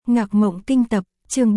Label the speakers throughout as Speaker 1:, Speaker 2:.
Speaker 1: Ngạc Mộng Kinh Tập, chương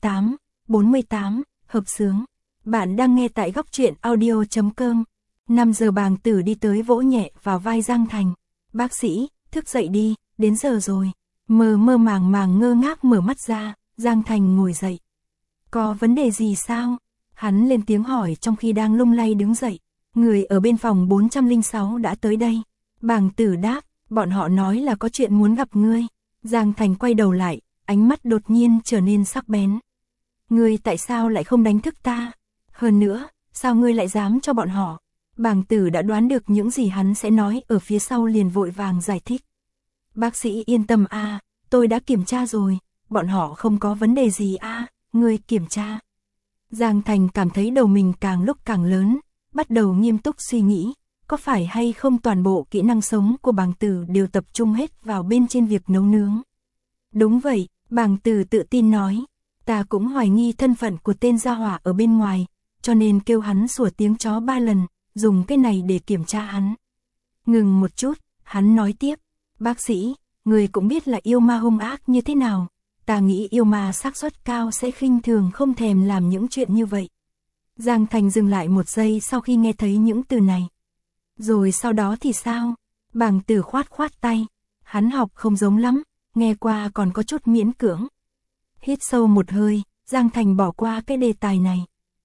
Speaker 1: 48, hợp xướng. Bạn đang nghe tại góc truyện audio.com. 5 giờ Bàng Tử đi tới vỗ nhẹ vào vai Giang Thành. Bác sĩ, thức dậy đi, đến giờ rồi. Mơ mơ màng màng ngơ ngác mở mắt ra, Giang Thành ngồi dậy. Có vấn đề gì sao? Hắn lên tiếng hỏi trong khi đang lung lay đứng dậy. Người ở bên phòng 406 đã tới đây. Bàng Tử đáp, bọn họ nói là có chuyện muốn gặp ngươi. Giang Thành quay đầu lại, ánh mắt đột nhiên trở nên sắc bén. Ngươi tại sao lại không đánh thức ta? Hơn nữa, sao ngươi lại dám cho bọn họ? Bàng Tử đã đoán được những gì hắn sẽ nói ở phía sau liền vội vàng giải thích. Bác sĩ yên tâm a, tôi đã kiểm tra rồi, bọn họ không có vấn đề gì a, ngươi kiểm tra. Giang Thành cảm thấy đầu mình càng lúc càng lớn, bắt đầu nghiêm túc suy nghĩ, có phải hay không toàn bộ kỹ năng sống của Bàng Tử đều tập trung hết vào bên trên việc nấu nướng. Đúng vậy, Bàng Tử tự tin nói, ta cũng hoài nghi thân phận của tên gia hỏa ở bên ngoài, cho nên kêu hắn sủa tiếng chó 3 lần, dùng cái này để kiểm tra hắn. Ngừng một chút, hắn nói tiếp, bác sĩ, người cũng biết là yêu ma hung ác như thế nào, ta nghĩ yêu ma xác suất cao sẽ khinh thường không thèm làm những chuyện như vậy. Giang Thành dừng lại một giây sau khi nghe thấy những từ này. Rồi sau đó thì sao? Bàng Tử khoát khoát tay, hắn học không giống lắm, nghe qua còn có chút miễn cưỡng. Hít sâu một hơi, Giang Thành bỏ qua cái đề tài này.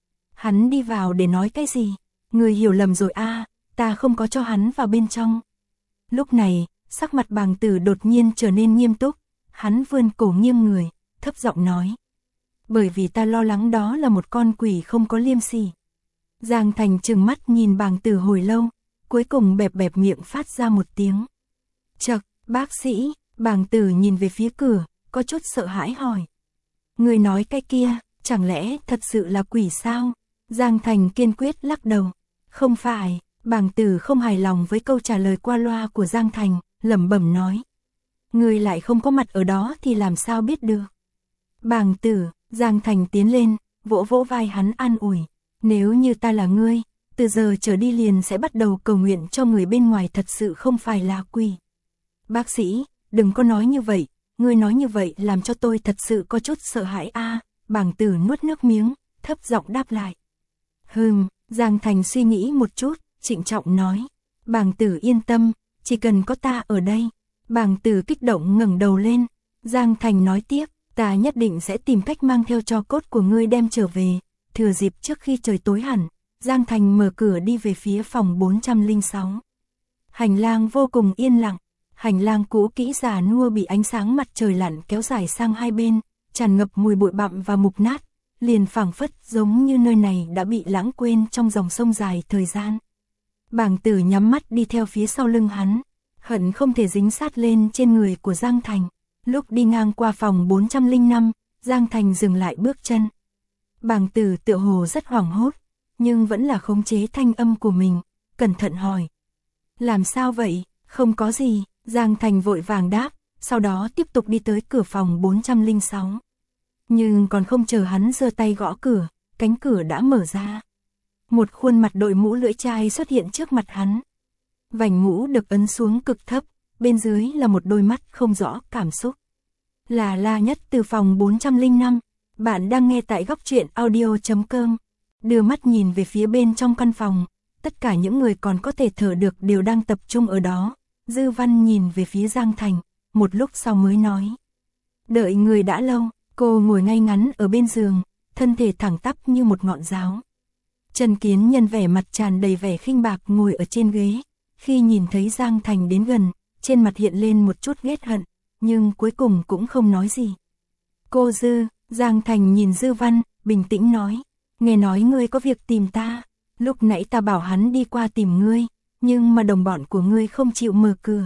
Speaker 1: Hắn đi vào để nói cái gì? Người hiểu lầm rồi a, ta không có cho hắn vào bên trong. Lúc này, sắc mặt Bàng Tử đột nhiên trở nên nghiêm túc, hắn vươn cổ nghiêng người, thấp giọng nói. Bởi vì ta lo lắng đó là một con quỷ không có liêm sỉ. Giang Thành trừng mắt nhìn Bàng Tử hồi lâu, cuối cùng bẹp bẹp miệng phát ra một tiếng. Chậc, bác sĩ, Bàng Tử nhìn về phía cửa, có chút sợ hãi hỏi. Người nói cái kia, chẳng lẽ thật sự là quỷ sao? Giang Thành kiên quyết lắc đầu. Không phải, Bàng Tử không hài lòng với câu trả lời qua loa của Giang Thành, lẩm bẩm nói. Người lại không có mặt ở đó thì làm sao biết được? Bàng Tử, Giang Thành tiến lên, vỗ vỗ vai hắn an ủi. Nếu như ta là ngươi, từ giờ trở đi liền sẽ bắt đầu cầu nguyện cho người bên ngoài thật sự không phải là quỷ. Bác sĩ, đừng có nói như vậy, ngươi nói như vậy làm cho tôi thật sự có chút sợ hãi a. Bàng Tử nuốt nước miếng, thấp giọng đáp lại. Giang Thành suy nghĩ một chút, trịnh trọng nói. Bàng Tử yên tâm, chỉ cần có ta ở đây. Bàng Tử kích động ngẩng đầu lên. Giang Thành nói tiếp, ta nhất định sẽ tìm cách mang theo tro cốt của ngươi đem trở về. Thừa dịp trước khi trời tối hẳn, Giang Thành mở cửa đi về phía phòng 406. Hành lang vô cùng yên lặng. Hành lang cũ kỹ già nua bị ánh sáng mặt trời lặn kéo dài sang hai bên, tràn ngập mùi bụi bặm và mục nát, liền phảng phất giống như nơi này đã bị lãng quên trong dòng sông dài thời gian. Bàng Tử nhắm mắt đi theo phía sau lưng hắn, hận không thể dính sát lên trên người của Giang Thành. Lúc đi ngang qua phòng 405, Giang Thành dừng lại bước chân. Bàng Tử tựa hồ rất hoảng hốt, nhưng vẫn là khống chế thanh âm của mình, cẩn thận hỏi. Làm sao vậy? Không có gì, Giang Thành vội vàng đáp, sau đó tiếp tục đi tới cửa phòng 406. Nhưng còn không chờ hắn giơ tay gõ cửa, cánh cửa đã mở ra. Một khuôn mặt đội mũ lưỡi chai xuất hiện trước mặt hắn. Vành mũ được ấn xuống cực thấp, bên dưới là một đôi mắt không rõ cảm xúc. Là La Nhất từ phòng 405, bạn đang nghe tại góc truyện audio.com. Đưa mắt nhìn về phía bên trong căn phòng, tất cả những người còn có thể thở được đều đang tập trung ở đó. Dư Văn nhìn về phía Giang Thành, một lúc sau mới nói. Đợi người đã lâu, cô ngồi ngay ngắn ở bên giường, thân thể thẳng tắp như một ngọn giáo. Trần Kiến Nhân vẻ mặt tràn đầy vẻ khinh bạc ngồi ở trên ghế, khi nhìn thấy Giang Thành đến gần, trên mặt hiện lên một chút ghét hận, nhưng cuối cùng cũng không nói gì. Cô Dư, Giang Thành nhìn Dư Văn, bình tĩnh nói, nghe nói ngươi có việc tìm ta, lúc nãy ta bảo hắn đi qua tìm ngươi, nhưng mà đồng bọn của ngươi không chịu mở cửa.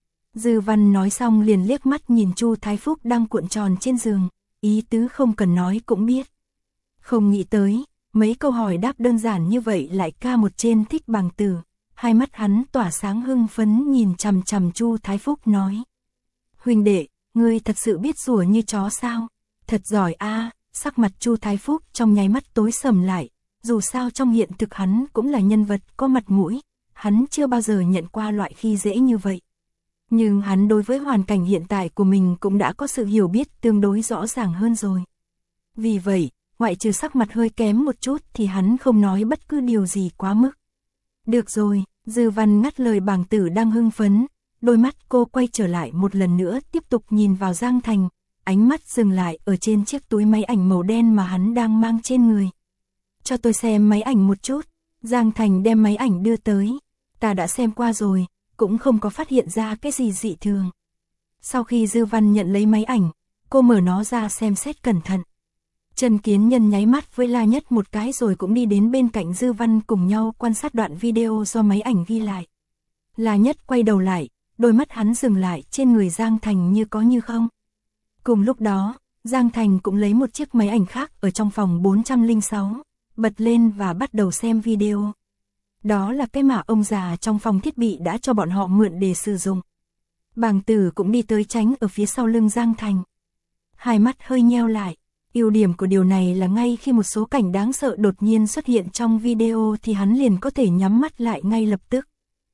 Speaker 1: Dư Văn nói xong liền liếc mắt nhìn Chu Thái Phúc đang cuộn tròn trên giường, ý tứ không cần nói cũng biết. Không nghĩ tới, mấy câu hỏi đáp đơn giản như vậy lại ca một trên thích Bàng Tử, hai mắt hắn tỏa sáng hưng phấn nhìn chằm chằm Chu Thái Phúc nói. Huynh đệ, ngươi thật sự biết rủa như chó sao? Thật giỏi a. Sắc mặt Chu Thái Phúc trong nháy mắt tối sầm lại, dù sao trong hiện thực hắn cũng là nhân vật có mặt mũi, hắn chưa bao giờ nhận qua loại khi dễ như vậy. Nhưng hắn đối với hoàn cảnh hiện tại của mình cũng đã có sự hiểu biết tương đối rõ ràng hơn rồi. Vì vậy, ngoại trừ sắc mặt hơi kém một chút thì hắn không nói bất cứ điều gì quá mức. Được rồi, Dư Văn ngắt lời bàng tử đang hưng phấn, đôi mắt cô quay trở lại một lần nữa tiếp tục nhìn vào Giang Thành, ánh mắt dừng lại ở trên chiếc túi máy ảnh màu đen mà hắn đang mang trên người. Cho tôi xem máy ảnh một chút, Giang Thành đem máy ảnh đưa tới, ta đã xem qua rồi, cũng không có phát hiện ra cái gì dị thường. Sau khi Dư Văn nhận lấy máy ảnh, cô mở nó ra xem xét cẩn thận. Trần Kiến Nhân nháy mắt với La Nhất một cái rồi cũng đi đến bên cạnh Dư Văn cùng nhau quan sát đoạn video do máy ảnh ghi lại. La Nhất quay đầu lại, đôi mắt hắn dừng lại trên người Giang Thành như có như không. Cùng lúc đó, Giang Thành cũng lấy một chiếc máy ảnh khác ở trong phòng 406, bật lên và bắt đầu xem video. Đó là cái mà ông già trong phòng thiết bị đã cho bọn họ mượn để sử dụng. Bàng Tử cũng đi tới tránh ở phía sau lưng Giang Thành. Hai mắt hơi nheo lại. Ưu điểm của điều này là ngay khi một số cảnh đáng sợ đột nhiên xuất hiện trong video thì hắn liền có thể nhắm mắt lại ngay lập tức.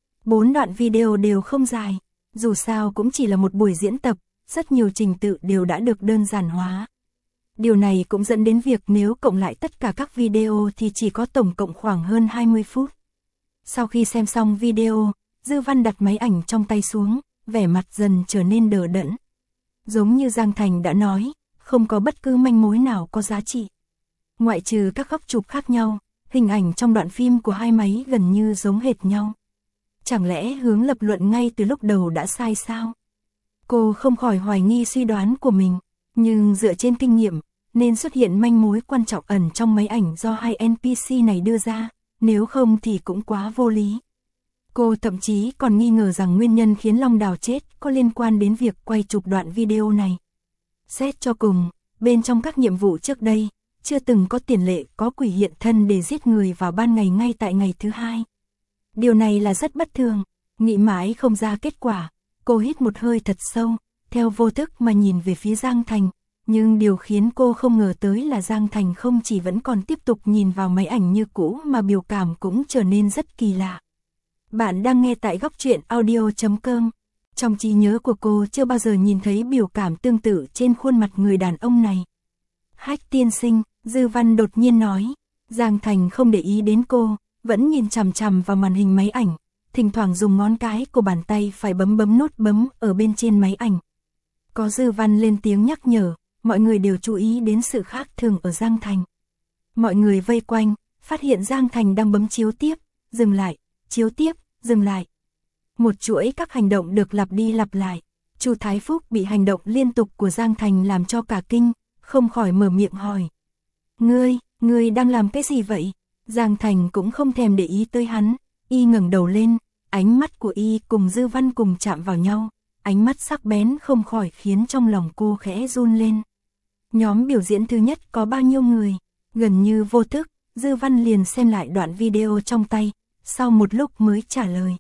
Speaker 1: 4 đoạn video đều không dài, dù sao cũng chỉ là một buổi diễn tập, rất nhiều trình tự đều đã được đơn giản hóa. Điều này cũng dẫn đến việc nếu cộng lại tất cả các video thì chỉ có tổng cộng khoảng hơn 20 phút. Sau khi xem xong video, Dư Văn đặt máy ảnh trong tay xuống, vẻ mặt dần trở nên đờ đẫn. Giống như Giang Thành đã nói, không có bất cứ manh mối nào có giá trị. Ngoại trừ các góc chụp khác nhau, hình ảnh trong đoạn phim của hai máy gần như giống hệt nhau. Chẳng lẽ hướng lập luận ngay từ lúc đầu đã sai sao? Cô không khỏi hoài nghi suy đoán của mình, nhưng dựa trên kinh nghiệm, nên xuất hiện manh mối quan trọng ẩn trong máy ảnh do hai NPC này đưa ra, nếu không thì cũng quá vô lý. Cô thậm chí còn nghi ngờ rằng nguyên nhân khiến Long Đào chết có liên quan đến việc quay chụp đoạn video này. Xét cho cùng, bên trong các nhiệm vụ trước đây, chưa từng có tiền lệ có quỷ hiện thân để giết người vào ban ngày ngay tại ngày thứ hai. Điều này là rất bất thường, nghĩ mãi không ra kết quả, cô hít một hơi thật sâu, theo vô thức mà nhìn về phía Giang Thành, nhưng điều khiến cô không ngờ tới là Giang Thành không chỉ vẫn còn tiếp tục nhìn vào máy ảnh như cũ mà biểu cảm cũng trở nên rất kỳ lạ. Bạn đang nghe tại góc truyện audio.com. Trong trí nhớ của cô chưa bao giờ nhìn thấy biểu cảm tương tự trên khuôn mặt người đàn ông này. Hách tiên sinh, Dư Văn đột nhiên nói. Giang Thành không để ý đến cô, vẫn nhìn chằm chằm vào màn hình máy ảnh, thỉnh thoảng dùng ngón cái của bàn tay phải bấm nút bấm ở bên trên máy ảnh. Có Dư Văn lên tiếng nhắc nhở, mọi người đều chú ý đến sự khác thường ở Giang Thành. Mọi người vây quanh, phát hiện Giang Thành đang bấm chiếu tiếp, dừng lại, chiếu tiếp, dừng lại. Một chuỗi các hành động được lặp đi lặp lại. Chu Thái Phúc bị hành động liên tục của Giang Thành làm cho cả kinh, không khỏi mở miệng hỏi. Ngươi đang làm cái gì vậy? Giang Thành cũng không thèm để ý tới hắn, y ngẩng đầu lên, ánh mắt của y cùng Dư Văn cùng chạm vào nhau, ánh mắt sắc bén không khỏi khiến trong lòng cô khẽ run lên. Nhóm biểu diễn thứ nhất có bao nhiêu người? Gần như vô thức, Dư Văn liền xem lại đoạn video trong tay, sau một lúc mới trả lời.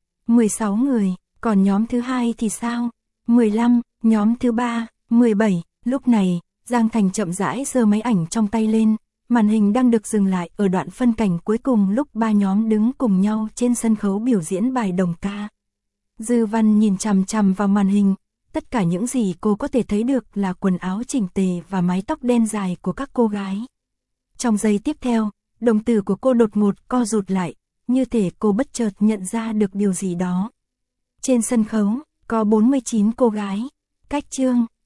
Speaker 1: 16 người, còn nhóm thứ hai thì sao? 15, nhóm thứ ba, 17, lúc này, Giang Thành chậm rãi giơ máy ảnh trong tay lên, màn hình đang được dừng lại ở đoạn phân cảnh cuối cùng lúc ba nhóm đứng cùng nhau trên sân khấu biểu diễn bài đồng ca. Dư Văn nhìn chằm chằm vào màn hình, tất cả những gì cô có thể thấy được là quần áo chỉnh tề và mái tóc đen dài của các cô gái. Trong giây tiếp theo, đồng tử của cô đột ngột co rụt lại, như thể cô bất chợt nhận ra được điều gì đó. Trên sân khấu, có 49 cô gái, cách chương,